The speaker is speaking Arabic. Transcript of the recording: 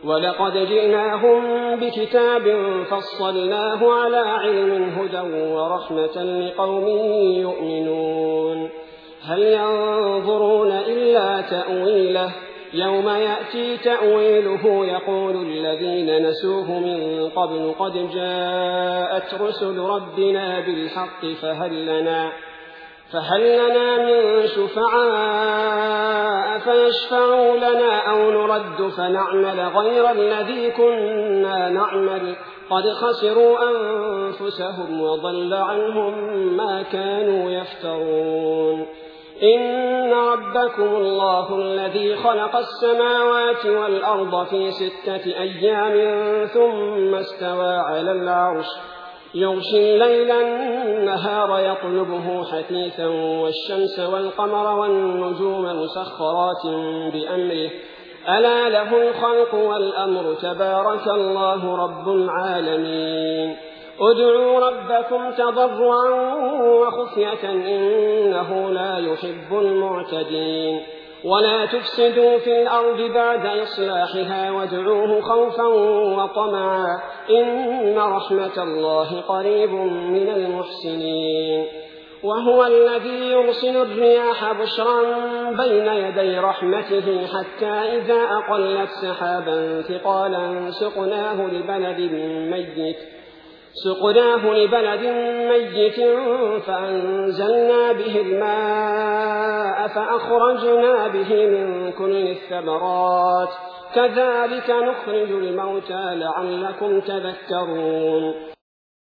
ولقد جئناهم بكتاب فصلناه على علم هدى ورحمة لقوم يؤمنون هل ينظرون إلا تأويله يوم يأتي تأويله يقول الذين نسوه من قبل قد جاءت رسل ربنا بالحق فهل لنا من شفعاء فيشفعوا لنا أو نرد فنعمل غير الذي كنا نعمل قد خسروا أنفسهم وضل عنهم ما كانوا يفترون إن ربكم الله الذي خلق السماوات والأرض في 6 أيام ثم استوى على العرش يغشي الليل النهار يطلبه حثيثا والشمس والقمر والنجوم مسخرات بأمره ألا له الخلق والأمر تبارك الله رب العالمين ادعوا ربكم تضرعا وخفية إنه لا يحب المعتدين ولا تفسدوا في الأرض بعد إصلاحها وادعوه خوفا وطمعا إن رحمة الله قريب من المحسنين وهو الذي يرسل الرياح بشرا بين يدي رحمته حتى إذا أقلت سحابا ثقالا سقناه لبلد ميت فأنزلنا به الماء فأخرجنا به من كل الثمرات كذلك نخرج الموتى لعلكم تذكرون